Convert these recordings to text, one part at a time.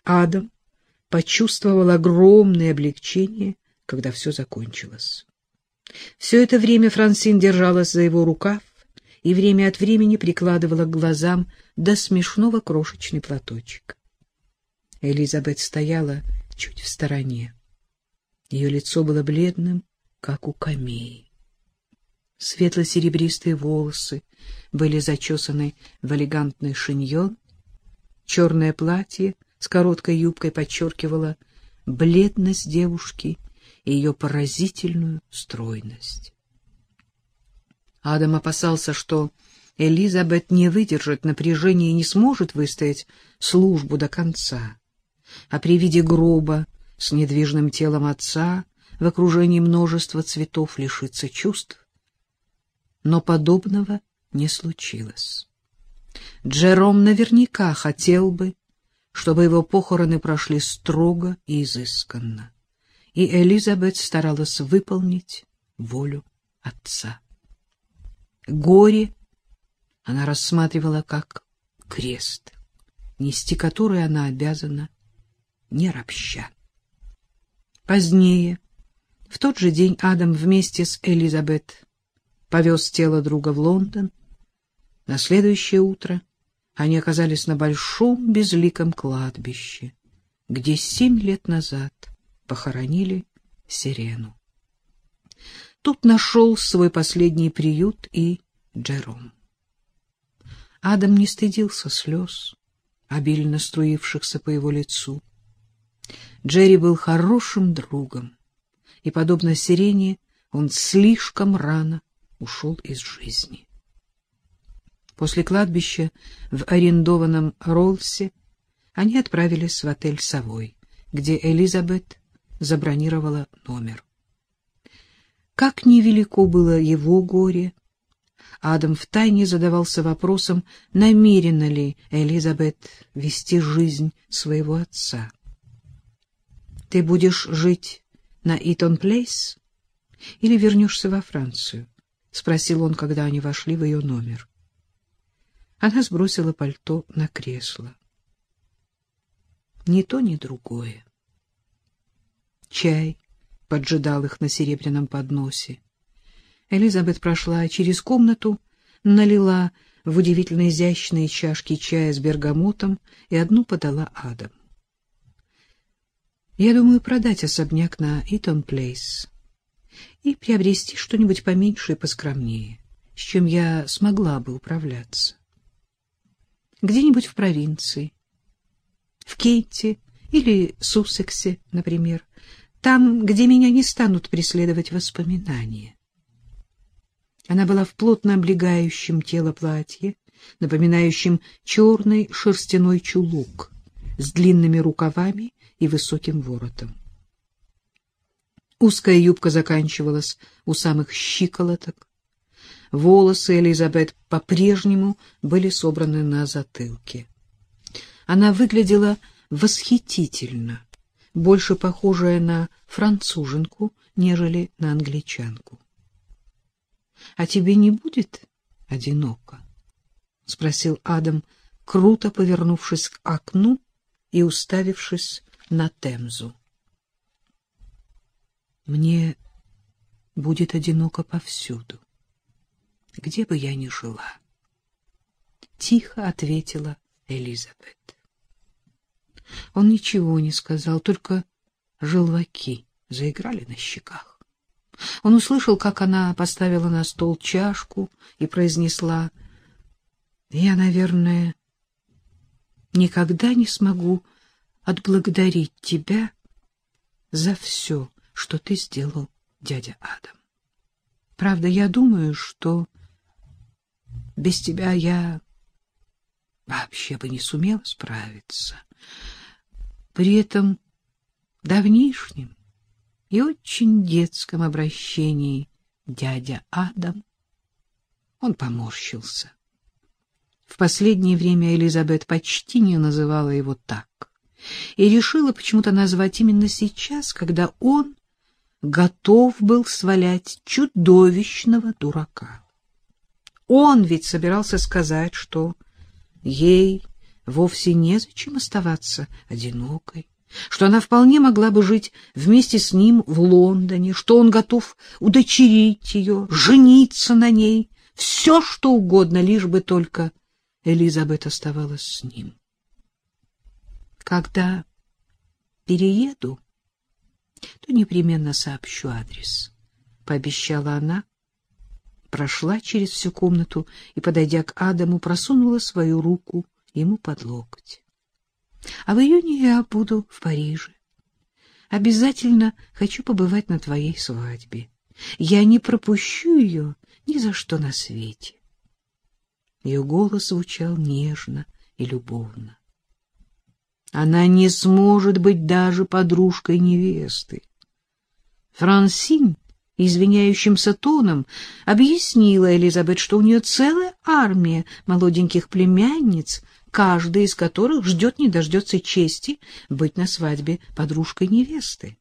Адам почувствовал огромное облегчение, когда все закончилось. Все это время Франсин держалась за его рукав и время от времени прикладывала к глазам до смешного крошечный платочек. Элизабет стояла чуть в стороне. Ее лицо было бледным, как у камеи. Светло-серебристые волосы были зачесаны в элегантный шиньон. Черное платье с короткой юбкой подчеркивало бледность девушки и ее поразительную стройность. Адам опасался, что Элизабет не выдержит напряжения и не сможет выстоять службу до конца, а при виде гроба с недвижным телом отца в окружении множества цветов лишится чувств. Но подобного не случилось. Джером наверняка хотел бы, чтобы его похороны прошли строго и изысканно, и Элизабет старалась выполнить волю отца. Горе она рассматривала как крест, нести который она обязана, не ропща. Позднее, в тот же день, Адам вместе с Элизабет повез тело друга в Лондон. На следующее утро они оказались на большом безликом кладбище, где 7 лет назад похоронили Сирену. Тут нашел свой последний приют и Джером. Адам не стыдился слез, обильно струившихся по его лицу. Джерри был хорошим другом, и, подобно Сирене, он слишком рано ушел из жизни. После кладбища в арендованном Роллсе они отправились в отель «Совой», где Элизабет забронировала номер. Как невелико было его горе, Адам втайне задавался вопросом, намерена ли Элизабет вести жизнь своего отца. «Ты будешь жить на Итон-Плейс или вернешься во Францию?» — спросил он, когда они вошли в ее номер. Она сбросила пальто на кресло. Ни то, ни другое. Чай поджидал их на серебряном подносе. Элизабет прошла через комнату, налила в удивительно изящные чашки чая с бергамотом и одну подала Адаму. «Я думаю продать особняк на Итон-Плейс и приобрести что-нибудь поменьше и поскромнее, с чем я смогла бы управляться. Где-нибудь в провинции, в Кенте или Суссексе, например, там, где меня не станут преследовать воспоминания». Она была в плотно облегающем тело платье, напоминающем черный шерстяной чулок с длинными рукавами и высоким воротом. Узкая юбка заканчивалась у самых щиколоток. Волосы Элизабет по-прежнему были собраны на затылке. Она выглядела восхитительно, больше похожая на француженку, нежели на англичанку. — А тебе не будет одиноко? — спросил Адам, круто повернувшись к окну и уставившись на Темзу. — Мне будет одиноко повсюду, где бы я ни жила, — тихо ответила Элизабет. Он ничего не сказал, только желваки заиграли на щеках. Он услышал, как она поставила на стол чашку и произнесла: «Я, наверное, никогда не смогу отблагодарить тебя за все, что ты сделал, дядя Адам. Правда, я думаю, что без тебя я вообще бы не сумела справиться». При этом давнишнем и очень детском обращении «дядя Адам» он поморщился. В последнее время Элизабет почти не называла его так и решила почему-то назвать именно сейчас, когда он готов был свалять чудовищного дурака. Он ведь собирался сказать, что ей вовсе незачем оставаться одинокой, что она вполне могла бы жить вместе с ним в Лондоне, что он готов удочерить ее, жениться на ней, все что угодно, лишь бы только Элизабет оставалась с ним. Когда перееду, то непременно сообщу адрес, — пообещала она, прошла через всю комнату и, подойдя к Адаму, просунула свою руку ему под локоть. — А в июне я буду в Париже. Обязательно хочу побывать на твоей свадьбе. Я не пропущу ее ни за что на свете. Ее голос звучал нежно и любовно. Она не сможет быть даже подружкой невесты. Франсин извиняющимся тоном объяснила Элизабет, что у нее целая армия молоденьких племянниц, каждая из которых ждет не дождется чести быть на свадьбе подружкой невесты.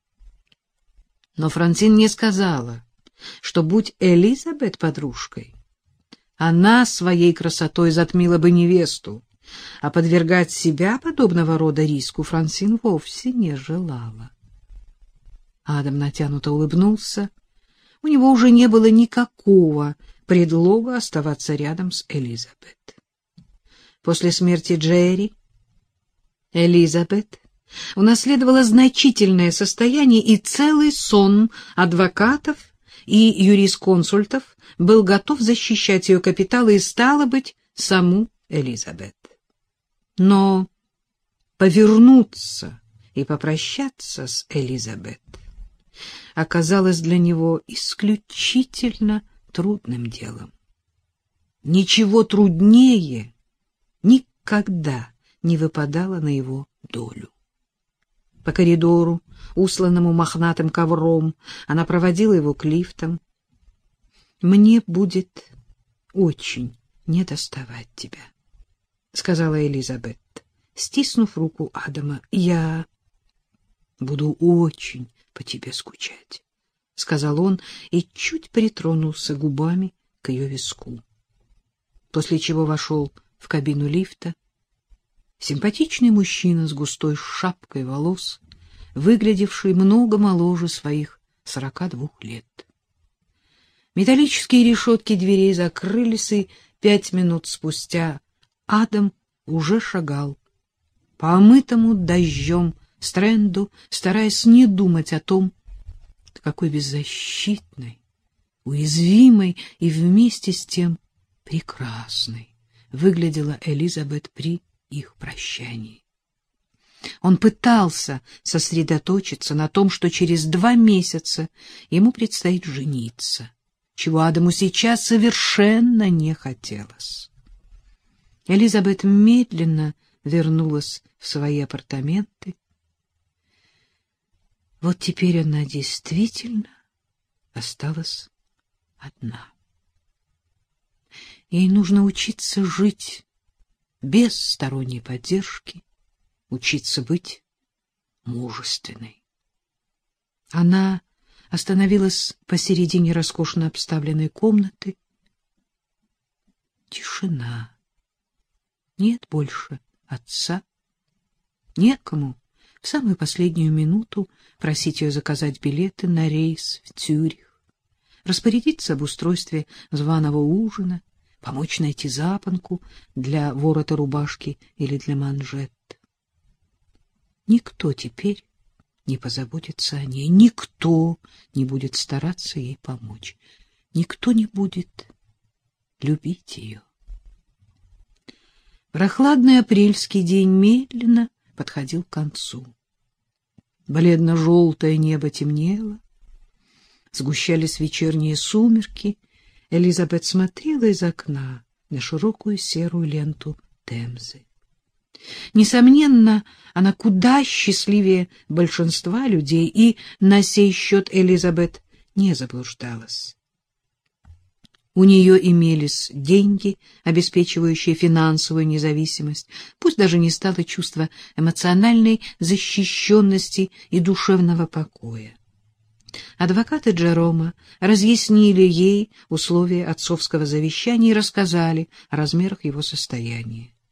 Но Франсин не сказала, что, будь Элизабет подружкой, она своей красотой затмила бы невесту, а подвергать себя подобного рода риску Франсин вовсе не желала. Адам натянуто улыбнулся. У него уже не было никакого предлога оставаться рядом с Элизабет. После смерти Джерри Элизабет унаследовала значительное состояние, и целый сон адвокатов и юрисконсультов был готов защищать ее капиталы и, стало быть, саму Элизабет. Но повернуться и попрощаться с Элизабет оказалось для него исключительно трудным делом. Ничего труднее никогда не выпадало на его долю. По коридору, усланному мохнатым ковром, она проводила его к лифтам. — Мне будет очень недоставать тебя, — сказала Элизабет, стиснув руку Адама. — Я буду очень по тебе скучать, — сказал он и чуть притронулся губами к ее виску. После чего вошел в кабину лифта. Симпатичный мужчина с густой шапкой волос, выглядевший много моложе своих 42 лет. Металлические решетки дверей закрылись, и 5 минут спустя Адам уже шагал по омытому дождем Стрэнду, стараясь не думать о том, какой беззащитной, уязвимой и вместе с тем прекрасной выглядела Элизабет при их прощании. Он пытался сосредоточиться на том, что через 2 месяца ему предстоит жениться, чего Адаму сейчас совершенно не хотелось. Элизабет медленно вернулась в свои апартаменты. Вот теперь она действительно осталась одна. Ей нужно учиться жить без сторонней поддержки, учиться быть мужественной. Она остановилась посередине роскошно обставленной комнаты. Тишина. Нет больше отца. Некому в самую последнюю минуту просить ее заказать билеты на рейс в Цюрих, распорядиться об устройстве званого ужина, помочь найти запонку для ворота рубашки или для манжет. Никто теперь не позаботится о ней, никто не будет стараться ей помочь, никто не будет любить ее. Прохладный апрельский день медленно подходил к концу. Бледно-желтое небо темнело, сгущались вечерние сумерки. Элизабет смотрела из окна на широкую серую ленту Темзы. Несомненно, она куда счастливее большинства людей, и на сей счет Элизабет не заблуждалась. У нее имелись деньги, обеспечивающие финансовую независимость, пусть даже не стало чувства эмоциональной защищенности и душевного покоя. Адвокаты Джерома разъяснили ей условия отцовского завещания и рассказали о размерах его состояния.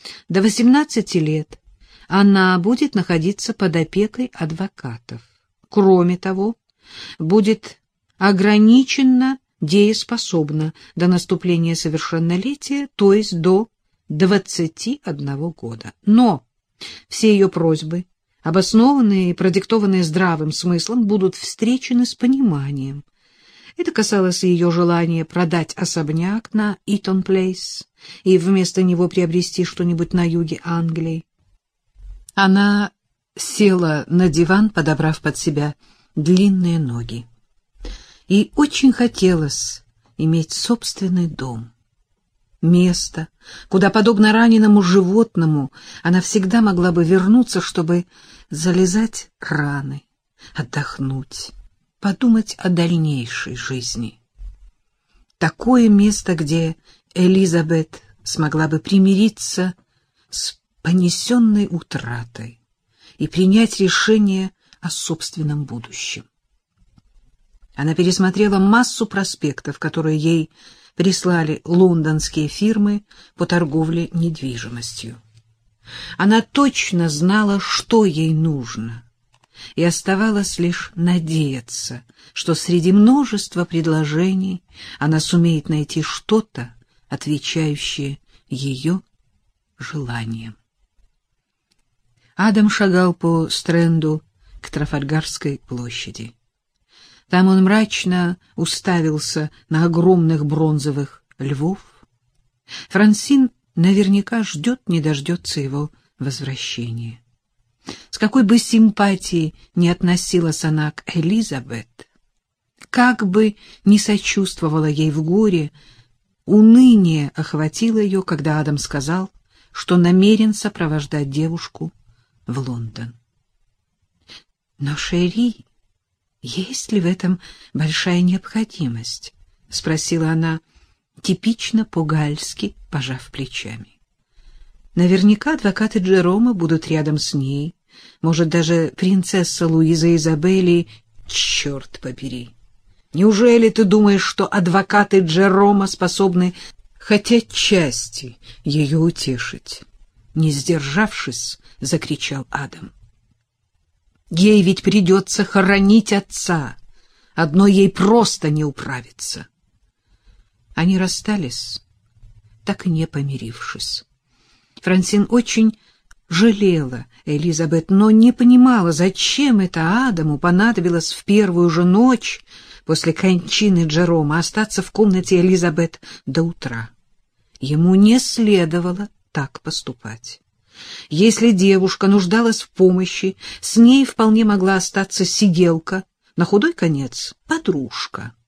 До 18 лет она будет находиться под опекой адвокатов. Кроме того, будет ограниченно дееспособна до наступления совершеннолетия, то есть до 21 года. Но все ее просьбы, обоснованные и продиктованные здравым смыслом, будут встречены с пониманием. Это касалось ее желания продать особняк на Итон-Плейс и вместо него приобрести что-нибудь на юге Англии. Она села на диван, подобрав под себя длинные ноги. Ей очень хотелось иметь собственный дом. Место, куда, подобно раненому животному, она всегда могла бы вернуться, чтобы залезать раны, отдохнуть, подумать о дальнейшей жизни. Такое место, где Элизабет смогла бы примириться с понесенной утратой и принять решение о собственном будущем. Она пересмотрела массу проспектов, которые ей прислали лондонские фирмы по торговле недвижимостью. Она точно знала, что ей нужно, и оставалось лишь надеяться, что среди множества предложений она сумеет найти что-то, отвечающее ее желаниям. Адам шагал по Стрэнду к Трафальгарской площади. Там он мрачно уставился на огромных бронзовых львов. Франсин наверняка ждет, не дождется его возвращения. С какой бы симпатией ни относилась она к Элизабет, как бы ни сочувствовала ей в горе, уныние охватило ее, когда Адам сказал, что намерен сопровождать девушку в Лондон. Но, Шерри, есть ли в этом большая необходимость? — спросила она, типично по-гальски, пожав плечами. Наверняка адвокаты Джерома будут рядом с ней, может, даже принцесса Луиза Изабелли. Черт побери! Неужели ты думаешь, что адвокаты Джерома способны хотя отчасти ее утешить? Не сдержавшись, закричал Адам. Ей ведь придется хоронить отца. Одной ей просто не управиться. Они расстались, так и не помирившись. Франсин очень жалела Элизабет, но не понимала, зачем это Адаму понадобилось в первую же ночь после кончины Джерома остаться в комнате Элизабет до утра. Ему не следовало так поступать. Если девушка нуждалась в помощи, с ней вполне могла остаться сиделка, на худой конец подружка.